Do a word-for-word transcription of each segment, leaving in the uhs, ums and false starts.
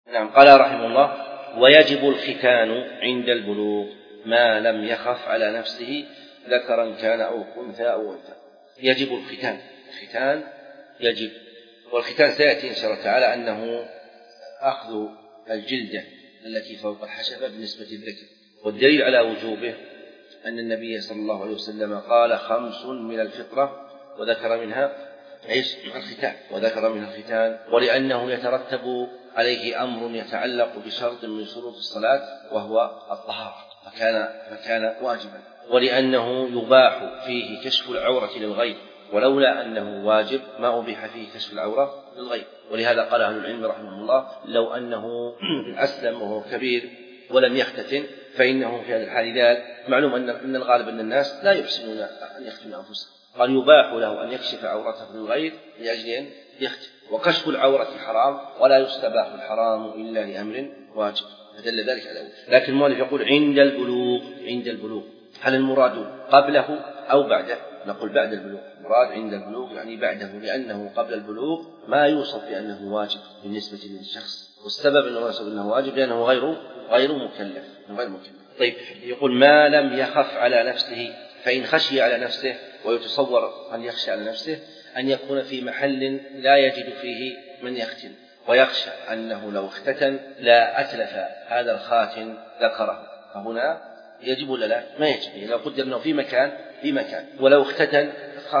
نعم. قال رحمه الله: ويجب الختان عند البلوغ ما لم يخف على نفسه ذكرا كان أو أنثى أو أنثى. يجب الختان، الختان يجب، والختان سيأتي إن شاء الله تعالى أنه أخذ الجلدة التي فوق الحشفة بالنسبة للذكر، والدليل على وجوبه أن النبي صلى الله عليه وسلم قال: خمس من الفطرة، وذكر منها إيش؟ الختان، وذكر منها الختان، ولأنه يترتب عليه أمر يتعلق بشرط من شروط الصلاة وهو الطهارة، فكان, فكان واجبا، ولأنه يباح فيه كشف العورة للغير، ولولا أنه واجب ما أبيح فيه كشف العورة للغير. ولهذا قال أهل العلم رحمه الله: لو أنه أسلم وهو كبير ولم يختتن فإنه في هذا الحال ذات معلوم أن الغالب أن الناس لا يحسنون أن يختنوا أنفسهم، قال يباح له أن يكشف عورته للغير لأجل أن يختن، وكشف العورة حرام ولا يستباح الحرام إلا لأمر واجب، فدل ذلك على وجه. لكن المؤلف يقول عند البلوغ، عند البلوغ، هل المراد قبله أو بعده؟ نقول بعد البلوغ، المراد عند البلوغ يعني بعده، لأنه قبل البلوغ ما يوصف بأنه واجب بالنسبة للشخص، والسبب أنه يوصف بأنه واجب لأنه غير غير مكلف غير مكلف. طيب، يقول ما لم يخف على نفسه، فإن خشي على نفسه، ويتصور أن يخشى على نفسه أن يكون في محل لا يجد فيه من يختن، ويخشى أنه لو اختتن لا أتلف هذا الخاتن ذكره، فهنا يجب ولا لا؟ ما يجب. يعني لو قدر أنه في مكان في مكان ولو اختتن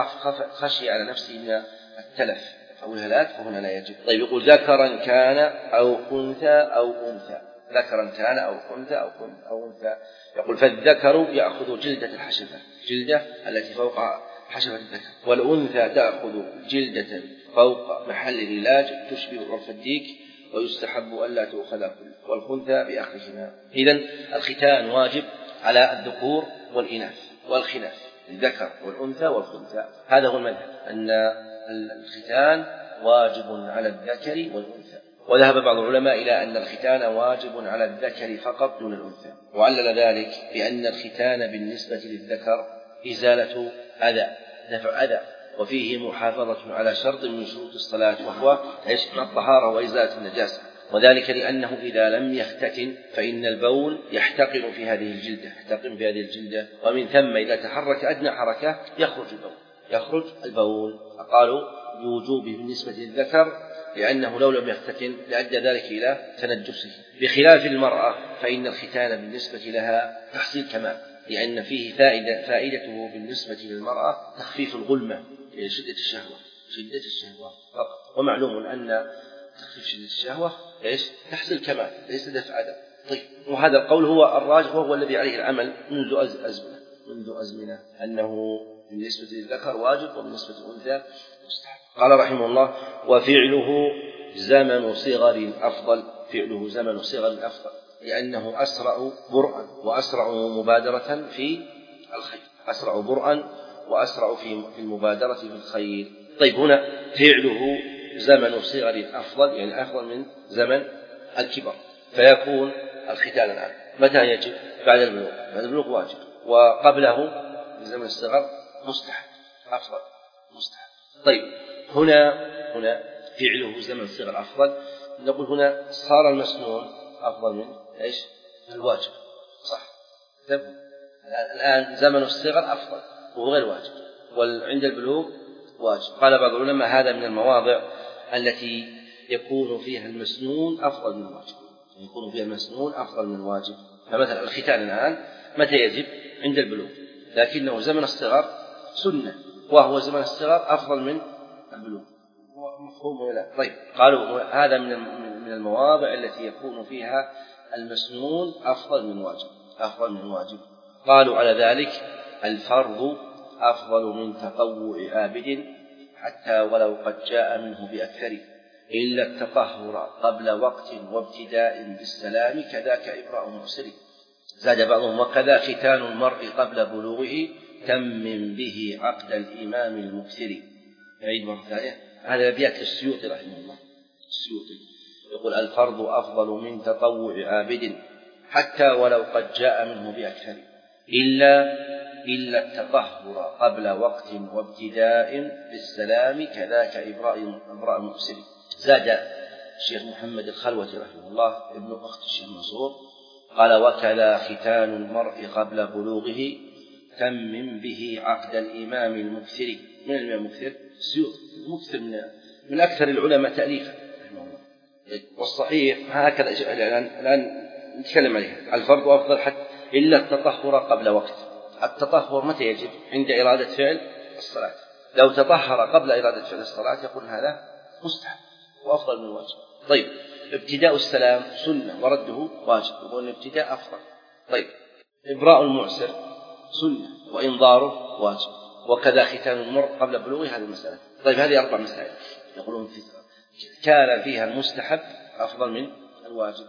خشي على نفسه من التلف أو الهلاك فهنا لا يجب. طيب، يقول ذكرا كان أو أنثى أو أنثى، ذكرا كان أو أنثى أو أو أنثى. يقول فالذكر يأخذ جلدة الحشفة، جلدة التي فوق حشفة الذكر، والأنثى تأخذ جلدة فوق محل العلاج تشبه عرف الديك، ويستحب ألا تؤخذ كل، والخنثى بأخذهما. إذن الختان واجب على الذكور والإناث والخناث، الذكر والأنثى والخنثى. هذا هو المذهب، أن الختان واجب على الذكر والأنثى. وذهب بعض العلماء إلى أن الختان واجب على الذكر فقط دون الأنثى، وعلل ذلك بأن الختان بالنسبة للذكر إزالة أذى، دفع أذى، وفيه محافظة على شرط من شروط الصلاة وهو الطهارة وإزالة النجاسة، وذلك لأنه إذا لم يختتن فإن البول يحتقن في هذه الجلدة يحتقن في هذه الجلدة ومن ثم إذا تحرك أدنى حركة يخرج البول يخرج البول فقالوا بوجوبه بالنسبة للذكر لأنه لو لم يختتن لأدى ذلك إلى تنجسه، بخلاف المرأة فإن الختان بالنسبة لها تحصيل كمال، لأن فيه فائدة فائدته بالنسبة للمرأة تخفيف الغلمة، شدة الشهوة شدة الشهوة فقط، ومعلوم أن تخفيف شدة الشهوة إيش تحصيل كمال ليس دفع أذى. طيب، وهذا القول هو الراجح وهو الذي عليه العمل منذ أزمنة منذ أزمنة أنه بالنسبة للذكر واجب وبالنسبة للأنثى مستحب. قال رحمه الله وفعله زمن صغر أفضل، فعله زمن صغر أفضل لأنه أسرع برءا وأسرع مبادرة في الخير، أسرع برءا وأسرع في المبادرة في الخير. طيب، هنا فعله زمن صغر أفضل يعني أفضل من زمن الكبر، فيكون الختان الآن متى يجب؟ بعد البلوغ، بعد البلوغ واجب، وقبله زمن الصغر مستحب أفضل مستحب. طيب، هنا هنا فعله زمن الصغر أفضل، نقول هنا صار المسنون أفضل من إيش؟ الواجب، صح؟ طيب، الآن زمن الصغر أفضل وهو غير واجب، وعند البلوغ واجب. قال بعض العلماء هذا من المواضع التي يكون فيها المسنون أفضل من الواجب، يكون فيها المسنون أفضل من الواجب. فمثلا الختان الآن متى يجب؟ عند البلوغ، لكنه زمن الصغر سنة وهو زمن الصغر أفضل من البلوغ، مفهوم ولا؟ طيب، قالوا هذا من من المواضع التي يكون فيها المسنون أفضل من الواجب أفضل من الواجب. قالوا على ذلك الفرض أفضل من تطوع عابد حتى ولو قد جاء منه بأكثر، إلا التطهر قبل وقت وابتداء بالسلام كذاك إبراء مؤسر. زاد بعضهم وكذا ختان المرء قبل بلوغه تمم به عقد الإمام المكثر. يعيد مرة ثانية، هذا أبيات للسيوطي رحمه الله. السيوطي يقول الفرض أفضل من تطوع عابد حتى ولو قد جاء منه بأكثر، إلا إلا التطهر قبل وقت وابتداء بالسلام كذاك إبراء إبراء مؤسر. زاد الشيخ محمد الخلوتي رحمه الله ابن أخت الشيخ منصور قال: وكذا ختان المرء قبل بلوغه تمم به عقد الإمام المكثر. من الإمام المكثر؟ السيوطي المكثر من, من أكثر العلماء تأليفا. والصحيح هكذا الآن الآن نتكلم عليها. الفرض أفضل حتى إلا التطهر قبل وقت. التطهر متى يجب؟ عند إرادة فعل الصلاة. لو تطهر قبل إرادة فعل الصلاة يقول هذا مستحب وأفضل من الواجب. طيب، ابتداء السلام سنة ورده واجب، يقول الابتداء أفضل. طيب، إبراء المعسر سنة وإنظاره واجب، وكذا ختان المرء قبل بلوغه. هذه المسألة. طيب، هذه أربع مسائل يقولون في كان فيها المستحب أفضل من الواجب.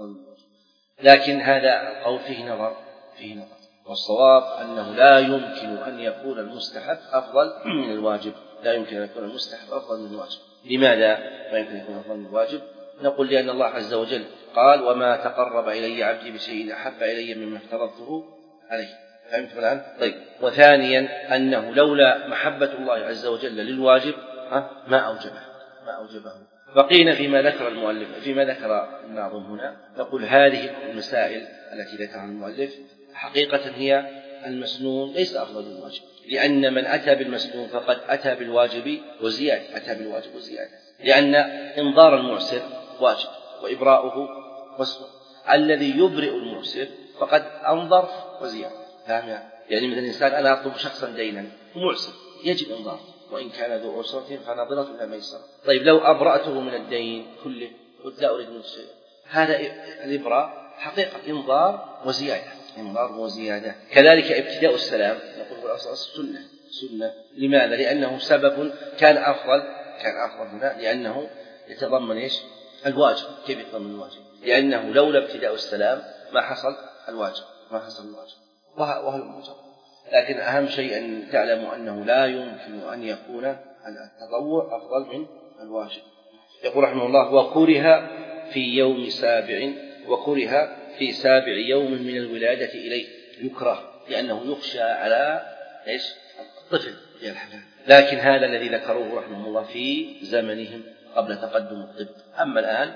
لكن هذا القول فيه نظر فيه نظر والصواب أنه لا يمكن أن يكون المستحب أفضل من الواجب. لا يمكن أن يكون المستحب أفضل من الواجب. لماذا ما يمكن أن يكون أفضل من الواجب؟ نقول لأن الله عز وجل قال: وما تقرب إلي عبدي بشيء أحب إلي مما افترضته عليه. فهمت الآن؟ طيب. وثانيا أنه لولا محبة الله عز وجل للواجب ما أوجبه ما أوجبه بقينا فيما ذكر المؤلف فيما ذكر الناظم هنا. نقول هذه المسائل التي ذكرها المؤلف حقيقة هي المسنون ليس أفضل من الواجب، لأن من أتى بالمسنون فقد أتى بالواجب وزيادة أتى بالواجب وزيادة لأن إنظار المعسر واجب وإبراؤه مسنون. الذي يبرئ المعسر فقد أنظر وزيادة. فهم؟ يعني مثل الإنسان أنا أطلب شخصا دينا معسر يجب إنظار، وإن كان ذو عسرة فنظرة إلى ميسرة. طيب، لو أبرأته من الدين كله قلت لا أريد منه شيء، هذا الإبراء حقيقة إنظار وزيادة إنظار وزيادة. كذلك ابتداء السلام نقول الأصل سنة سنة. لماذا؟ لأنه سبب كان أفضل كان أفضل هنا لأنه يتضمن إيش؟ الواجب. كيف يتضمن الواجب؟ لأنه لولا ابتداء السلام ما حصل الواجب ما حصل الواجب وهو الموجب. لكن أهم شيء أن تعلموا أنه لا يمكن أن يكون التطوع أفضل من الواجب. يقول رحمه الله: وكره في يوم سابع وكره في سابع يوم من الولادة إليه. يكره لأنه يخشى على إيش؟ الطفل يا الحلال. لكن هذا الذي ذكروه رحمه الله في زمنهم قبل تقدم الطب. أما الآن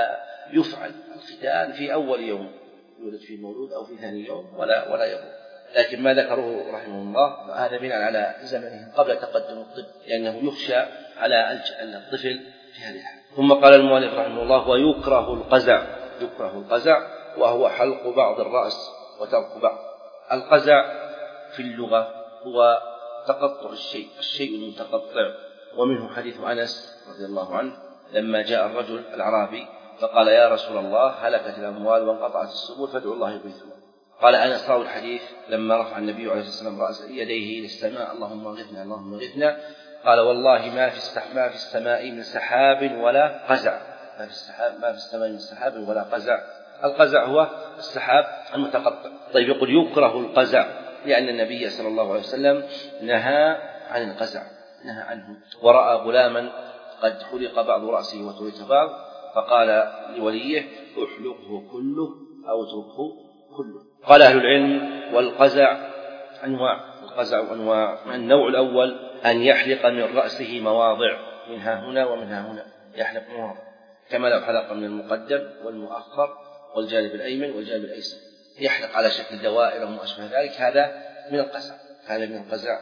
فيفعل الختان في أول يوم يولد فيه المولود أو في ثاني يوم ولا ولا يضر. لكن ما ذكروه رحمه الله هذا بناء على زمنهم قبل تقدم الطب، لأنه يخشى على الطفل في هذه الحالة. ثم قال المؤلف رحمه الله: ويكره القزع يكره القزع وهو حلق بعض الرأس وترك بعض. القزع في اللغة هو تقطع الشيء الشيء المتقطع. ومنه حديث أنس رضي الله عنه لما جاء الرجل الأعرابي فقال: يا رسول الله هلكت الأموال وانقطعت السبل فادعوا الله يغيثنا. قال أنس راوي الحديث لما رفع النبي عليه الصلاة والسلام رأس يديه إلى السماء: اللهم اغثنا اللهم اغثنا. قال: والله ما في ما في السماء من سحاب ولا قزع ما في السحاب ما في السماء من سحاب ولا قزع. القزع هو السحاب المتقطع. طيب، يقول يكره القزع لأن النبي صلى الله عليه وسلم نهى عن القزع نهى عنه. ورأى غلاما قد حلق بعض رأسه وترك بعض فقال لوليه: احلقه كله أو اتركه كله. قال أهل العلم: والقزع أنواع القزع أنواع. النوع الأول أن يحلق من رأسه مواضع منها هنا ومنها هنا، يحلق مواضع كما لو حلق من المقدم والمؤخر والجانب الأيمن والجانب الأيسر، يحلق على شكل دوائر وما أشبه ذلك. هذا من القزع هذا من القزع.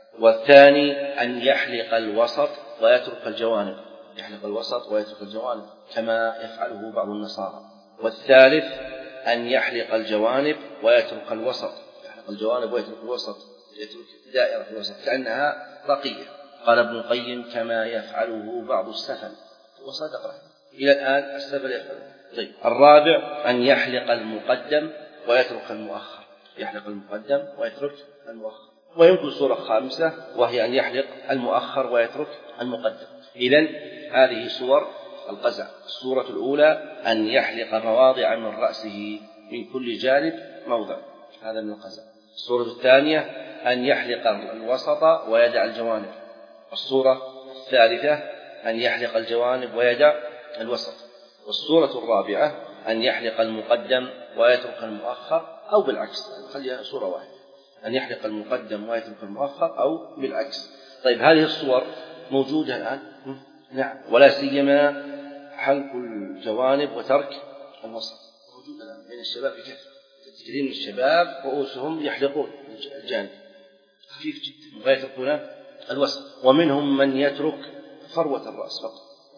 والثاني أن يحلق الوسط ويترك الجوانب يحلق الوسط ويترك الجوانب كما يفعله بعض النصارى. والثالث أن يحلق الجوانب ويترك الوسط يحلق الجوانب ويترك الوسط يترك دائرة الوسط كأنها رقية. قال ابن القيم: كما يفعله بعض السفل. وصدق إلى الآن السفل يفعله. طيب، الرابع أن يحلق المقدم ويترك المؤخر يحلق المقدم ويترك المؤخر. ويمكن صورة خامسة وهي أن يحلق المؤخر ويترك المقدم. إذن هذه صور القزع. الصورة الأولى أن يحلق مواضع من رأسه من كل جانب موضع، هذا من القزع. الصورة الثانية أن يحلق الوسط ويدع الجوانب. الصورة الثالثة أن يحلق الجوانب ويدع الوسط. والصورة الرابعة أن يحلق المقدم ويترك المؤخر أو بالعكس، خليها صورة واحدة، أن يحلق المقدم ويترك المؤخر أو بالعكس. طيب، هذه الصور موجودة الآن؟ نعم، ولا سيما حلق الجوانب وترك الوسط موجود الآن بين الشباب بكثرة. كثير من الشباب رؤوسهم يحلقون الجانب خفيف جدا ويتركون الوسط، ومنهم من يترك فروة الرأس فقط،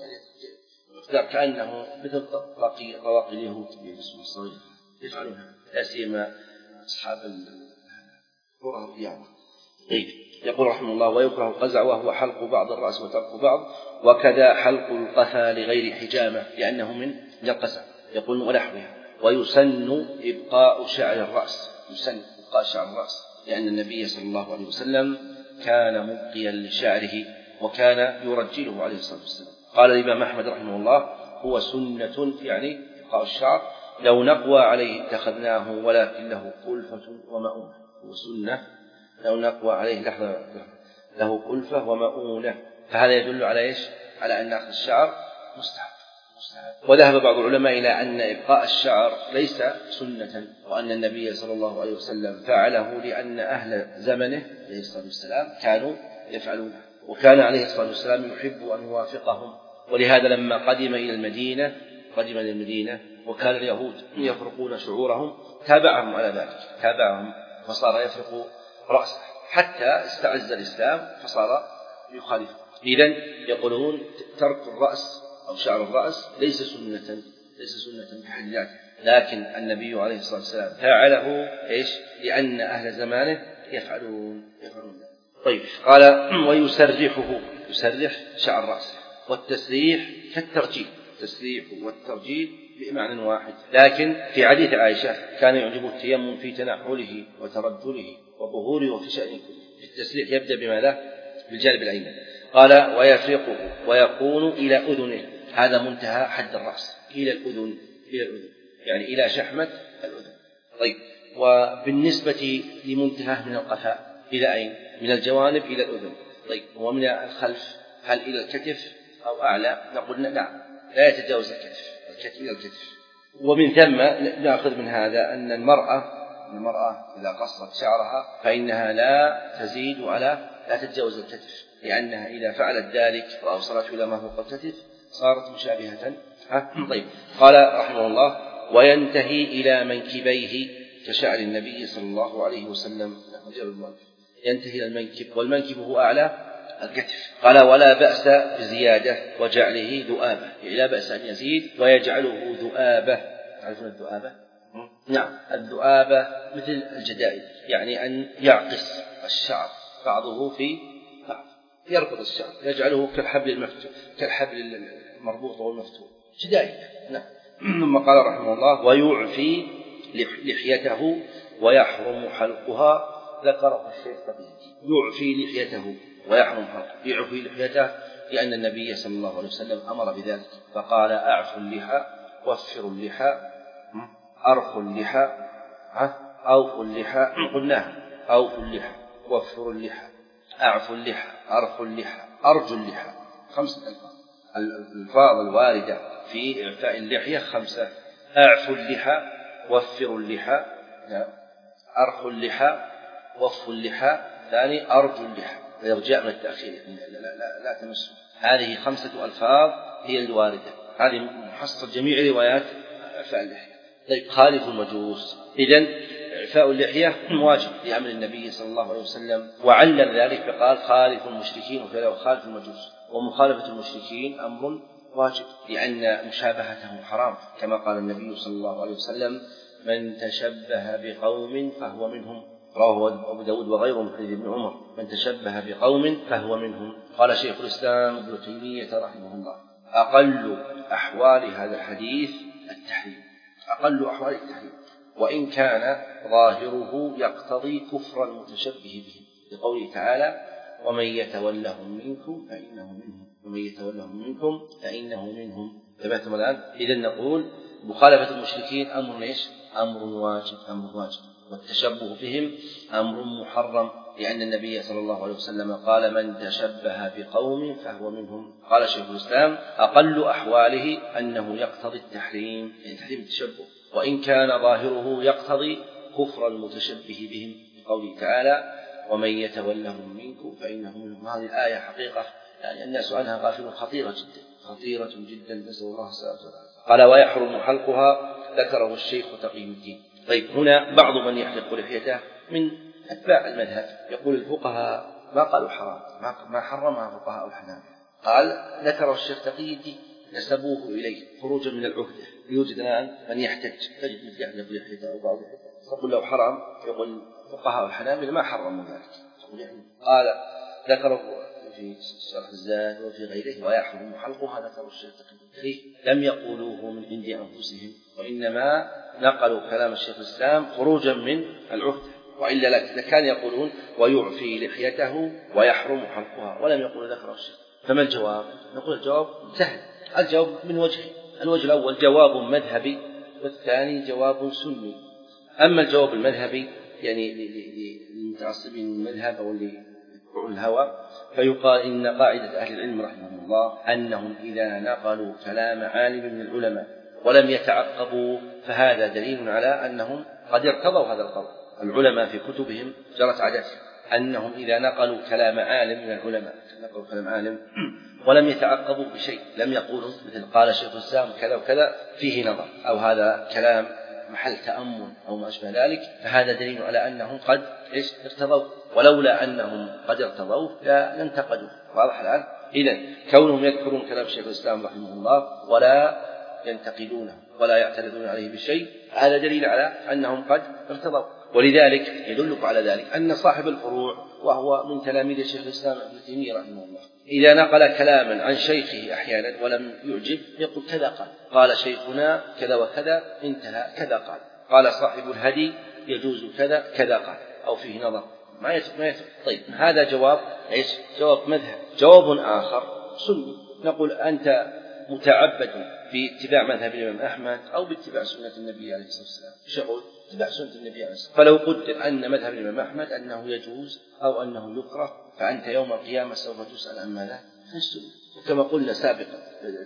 يعني كأنه مثل طواقي طواقي اليهود بالنسبة للصغير يفعلونها، لا سيما أصحاب الكرة الرياضة. طيب يقول رحمه الله: ويكره القزع وهو حلق بعض الرأس وترك بعض، وكذا حلق القفا لغير حجامة لأنه من القزع. يقول ونحوها. ويسن إبقاء شعر الرأس، يسن إبقاء شعر الرأس لأن النبي صلى الله عليه وسلم كان مبقيا لشعره وكان يرجله عليه الصلاة والسلام. قال الإمام أحمد رحمه الله: هو سنة يعني إبقاء الشعر، لو نقوى عليه اتخذناه ولكن له كلفة ومؤونة. هو سنة لو نقوى عليه لحظة له كلفة ومؤونة، فهذا يدل على إيش؟ على أن أخذ الشعر مستحب. وذهب بعض العلماء إلى أن إبقاء الشعر ليس سنة، وأن النبي صلى الله عليه وسلم فعله لأن أهل زمنه عليه الصلاة والسلام كانوا يفعلونه، وكان عليه الصلاة والسلام يحب أن يوافقهم. ولهذا لما قدم إلى المدينة قدم إلى المدينة وكان اليهود يفرقون شعورهم تابعهم على ذلك، تابعهم فصار يفرق رأسه حتى استعز الإسلام فصار يخالفه. إذن يقولون ترك الرأس أو شعر الرأس ليس سنة، ليس سنة بحد ذاته، لكن النبي عليه الصلاة والسلام فعله إيش؟ لأن أهل زمانه يفعلون يفعلون. طيب قال: ويسرحه، يسرح شعر رأسه، والتسريح كالترجيل، التسريح والترجيل بمعنى واحد. لكن في حديث عائشة كان يعجب التيمم في تنعله وترجله وظهوره وفي شأنه كله. التسريح يبدأ بماذا؟ بالجانب الأيمن. قال: ويفرقه ويكون إلى أذنه، هذا منتهى حد الرأس، إلى الأذن، إلى الأذن يعني إلى شحمة الأذن. طيب وبالنسبة لمنتهى من القفاء إلى أين؟ من الجوانب إلى الأذن. طيب ومن الخلف هل إلى الكتف أو أعلى؟ نقول نعم، لا يتجاوز الكتف، الكتف إلى الكتف. ومن ثم نأخذ من هذا أن المرأة المرأة إذا قصت شعرها فإنها لا تزيد على لا تتجاوز الكتف، لأنها إذا فعلت ذلك وأوصلت إلى ما فوق الكتف صارت مشابهة. طيب قال رحمه الله: وينتهي إلى منكبيه كشعر النبي صلى الله عليه وسلم، ينتهي إلى المنكب، والمنكب هو أعلى الكتف. قال: ولا بأس بزيادة وجعله ذؤابة، يعني لا بأس أن يزيد ويجعله ذؤابة. تعرفون الذؤابة؟ نعم، الذؤابة مثل الجدائد، يعني أن يعقص الشعر بعضه في بعض، يربط الشعر يجعله كالحبل المفتوح، كالحبل المربوط والمفتوح، جدائد. نعم. ثم قال رحمه الله: ويعفي لحيته ويحرم حلقها. ذكره الشيخ طبيعي، يعفي لحيته ويحرم حلقها. يعفي لحيته لأن النبي صلى الله عليه وسلم أمر بذلك فقال: أعفوا اللحى، وفروا اللحى، أرخوا اللحى، أوفوا اللحى، قلناها أوفوا اللحى، وفروا اللحى، أعفوا اللحى، أرخوا اللحى، أرجوا اللحى. خمسة ألفاظ، الألفاظ الواردة في إعفاء اللحية خمسة: أعفوا اللحى، وفروا اللحى، أرخوا اللحى، وفوا اللحى، ثاني أرجوا اللحى، الإرجاء من التأخير، لا, لا, لا, لا تمسوا. هذه خمسة ألفاظ هي الواردة، هذه محصل جميع روايات إعفاء اللحية. طيب خالف المجوس، إذن إعفاء اللحية واجب لأمر النبي صلى الله عليه وسلم، وعلل ذلك فقال: خالف المشركين، وكذا خالف المجوس. ومخالفة المشركين أمر واجب لأن مشابهتهم حرام، كما قال النبي صلى الله عليه وسلم: من تشبه بقوم فهو منهم. رواه أبو داود وغيره من حديث ابن عمر: من تشبه بقوم فهو منهم. قال شيخ الإسلام ابن تيمية رحمه الله: أقل أحوال هذا الحديث التحريم، أقل أحوال التحريم، وإن كان ظاهره يقتضي كفر المتشبه به، لقوله تعالى: ومن يتولهم منكم فإنه منهم، ومن يتولهم منكم فإنه منهم. تبعتم الآن؟ إذن نقول مخالفة المشركين أمر إيش؟ أمر واجب، أمر واجب، والتشبه بهم أمر محرم، لأن النبي صلى الله عليه وسلم قال: من تشبه بقوم فهو منهم. قال شيخ الإسلام: أقل أحواله أنه يقتضي التحريم، يعني تحريم التشبه، وإن كان ظاهره يقتضي كفر المتشبه بهم، قوله تعالى: ومن يتولهم منكم فإنه منهم. هذه الآية حقيقة يعني الناس عنها غافلون، خطيرة جدا، خطيرة جدا، نسأل الله السلامة والعافية. قال ويحرم حلقها، ذكره الشيخ تقي الدين. طيب هنا بعض من يحلق لحيته من أتباع المذهب يقول الفقهاء ما قالوا حرام، ما حرمها فقهاء الحنابلة. قال ذكره الشيخ تقي الدين نسبوه إليه خروجا من العهدة. يوجد الآن من يحتج تجد مثل يحلق لحيته أو بعض يقول له حرام، يقول فقهاء الحنابلة ما حرموا ذلك. قال ذكره في شرح الزاد وفي غيره ويحرم حلقها، ذكر الشيخ تقي الدين لم يقولوه من عند أنفسهم، وإنما نقلوا كلام الشيخ الإسلام خروجا من العهدة، وإلا لكان يقولون ويعفي لحيته ويحرم حلقها، ولم يقول ذكر الشيخ. فما الجواب؟ نقول الجواب سهل. الجواب من وجهين: الوجه الأول جواب مذهبي، والثاني جواب سني. أما الجواب المذهبي يعني للمتعصبين المذهب أو الهوى، فيقال إن قاعدة أهل العلم رحمهم الله أنهم إذا نقلوا كلام عالم من العلماء ولم يتعقبوا فهذا دليل على أنهم قد ارتضوا هذا القول. العلماء في كتبهم جرت عادتهم أنهم إذا نقلوا كلام عالم من العلماء نقلوا كلام عالم ولم يتعقبوا بشيء، لم يقولوا مثل قال شيخ الإسلام كذا وكذا فيه نظر، أو هذا كلام محل تأمل أو ما أشبه ذلك، فهذا دليل على أنهم قد ارتضوا، ولولا أنهم قد ارتضوا لانتقدوا. واضح الآن؟ إذن كونهم يذكرون كلام شيخ الإسلام رحمه الله ولا ينتقدونه ولا يعترضون عليه بشيء، هذا دليل على أنهم قد ارتضوا. ولذلك يدلك على ذلك أن صاحب الفروع وهو من تلاميذ شيخ الإسلام ابن تيمية رحمه الله إذا نقل كلاما عن شيخه أحيانا ولم يعجب يقول كذا قال قال شيخنا كذا وكذا انتهى كذا قال قال صاحب الهدي يجوز كذا كذا قال أو فيه نظر ما يترك ما يترك. طيب هذا جواب إيش؟ جواب مذهب. جواب آخر سني، نقول أنت متعبد في اتباع مذهب الإمام أحمد أو باتباع سنة النبي عليه الصلاة والسلام. إيش يقول؟ اتباع سنة النبي عليه الصلاة والسلام. فلو قدر أن مذهب الإمام أحمد أنه يجوز أو أنه يكره، فأنت يوم القيامة سوف تسأل عن ماذا؟ عن السنة. وكما قلنا سابقا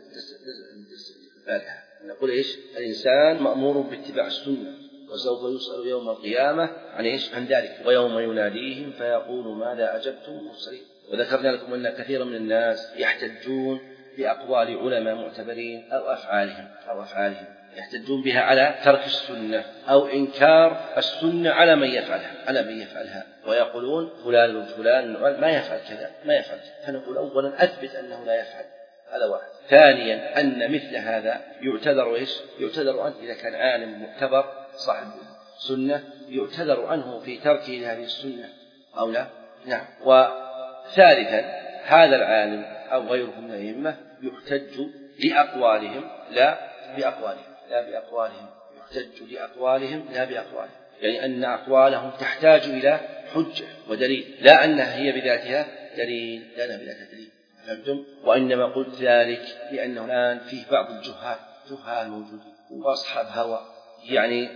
نقول إيش؟ الإنسان مأمور باتباع السنة، وسوف يسأل يوم القيامة عن إيش؟ عن ذلك. ويوم يناديهم فيقول ماذا أجبتم المرسلين. وذكرنا لكم أن كثيرا من الناس يحتجون بأقوال علماء معتبرين أو أفعالهم أو أفعالهم يحتجون بها على ترك السنة أو إنكار السنة على من يفعلها على من يفعلها ويقولون فلان وفلان ما يفعل كذا ما يفعل كذا. فنقول أولا أثبت أنه لا يفعل، هذا واحد. ثانيا أن مثل هذا يعتذر إيش؟ يعتذر عنه إذا كان عالم معتبر صاحب سنة، يعتذر عنه في تركه لهذه السنة أو لا. نعم. وثالثا هذا العالم أو غيره من الأئمة يحتج لأقوالهم لا بأقوالهم لا بأقوالهم يحتج لأقوالهم لا بأقوالهم، يعني أن أقوالهم تحتاج إلى حجة ودليل، لا أنها هي بذاتها دليل، لا أنها بذاتها دليل. فهمتم؟ وإنما قلت ذلك لأنه الآن فيه بعض الجهال جهال موجودين وأصحاب هوى يعني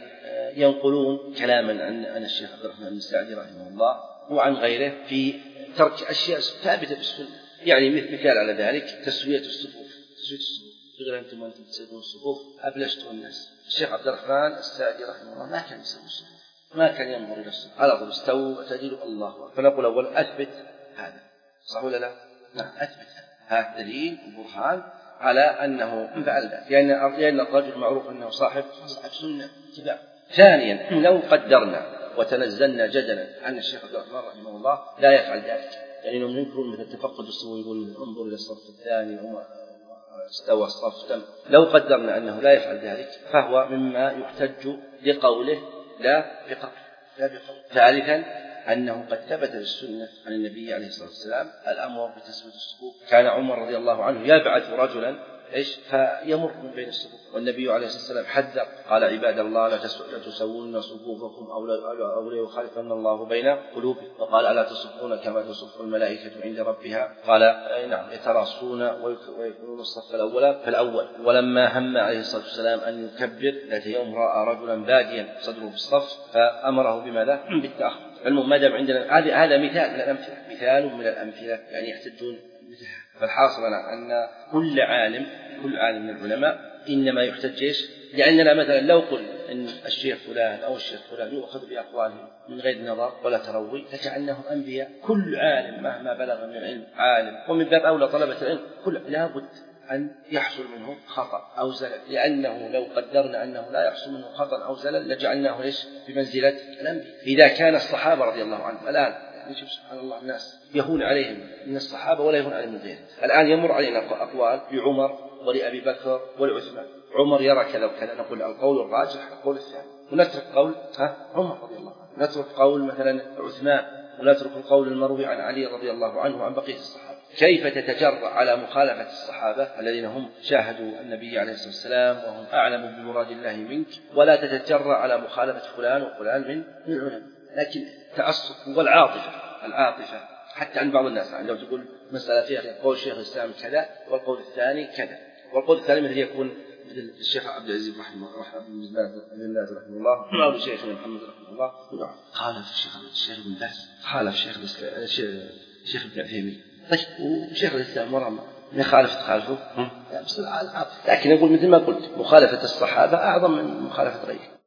ينقلون كلاما عن الشيخ عبد الرحمن السعدي رحمه الله وعن غيره في ترك أشياء ثابتة بالسنة. يعني مثال على ذلك تسوية الصفوف تسوية الصفوف تقول أنتم أنتم تسوون الصفوف أبلشتوا الناس. الشيخ عبد الرحمن السعدي رحمه الله ما كان يسوي الصفوف، ما كان ينظر إلى الصفوف على طول استووا وتجدوا الله. فنقول أولا أثبت هذا، صح ولا لا؟ نعم أثبت هذا دليل وبرهان على أنه فعل ذلك، لأن لأن الرجل معروف أنه صاحب صاحب سنة اتباع. ثانيا لو قدرنا وتنزلنا جدلا أن الشيخ عبد الرحمن رحمه الله لا يفعل ذلك، يعني لو ينكرون مثل تفقد السوء يقول انظر إلى الصف الثاني وما استوى الصف تم، لو قدرنا أنه لا يفعل ذلك فهو مما يحتج لقوله لا بقوله لا بقوله. ثالثا أنه قد ثبت بالسنة عن النبي عليه الصلاة والسلام الأمر بتسوية الصفوف. كان عمر رضي الله عنه يبعث رجلا إيش فيمر من بين الصفوف، والنبي عليه الصلاة والسلام حذر قال عباد الله لا تسوون صفوفكم أو لا يخالفن الله بين قلوبكم، وقال ألا تصفون كما تصف الملائكة عند ربها، قال نعم يتراصون ويكونون الصف الأول فالأول. ولما هم عليه الصلاة والسلام أن يكبر ذات يوم رأى رجلا باديا صدره في الصف فأمره بماذا؟ بالتأخر. المهم ما دام عندنا هذا هذا مثال من الأمثلة مثال من الأمثلة يعني يحتجون مثلها. فالحاصل أن كل عالم كل عالم من العلماء إنما يحتج إيش؟ لأننا مثلا لو قل إن الشيخ فلان أو الشيخ فلان يؤخذ بأقوالهم من غير نظر ولا تروي لجعلناهم أنبياء. كل عالم مهما بلغ من العلم عالم، ومن باب أولى طلبة العلم كل لابد أن يحصل منه خطأ أو زلل، لأنه لو قدرنا أنه لا يحصل منه خطأ أو زلل لجعلناه إيش بمنزلة الأنبياء. إذا كان الصحابة رضي الله عنهم الآن نشوف سبحان الله الناس يهون عليهم من الصحابة ولا يهون عليهم من غيرهم. الآن يمر علينا أقوال لعمر ولأبي بكر ولعثمان، عمر يرى كذا وكذا، نقول القول الراجح القول الثاني، ونترك قول ها عمر رضي الله عنه، نترك قول مثلا عثمان، ونترك القول المروي عن علي رضي الله عنه وعن بقية الصحابة. كيف تتجرأ على مخالفة الصحابة الذين هم شاهدوا النبي عليه الصلاة والسلام وهم أعلم بمراد الله منك، ولا تتجرأ على مخالفة فلان وفلان من العلماء؟ لكن تعصب والعاطفة، العاطفة حتى عند بعض الناس عندما تقول مسألة فيها قول شيخ الإسلام كذا والقول الثاني كذا، والقول الثاني مثل يكون مثل الشيخ عبد العزيز رحمه الله رحمه الله أو الشيخ محمد رحمه الله خالف الشيخ الشيخ ابن باز، خالف الشيخ الشيخ ابن عثيمين، طيب وشيخ الإسلام ورا ما يخالف تخالفه، لكن نقول مثل ما قلت مخالفة الصحابة أعظم من مخالفة غيره.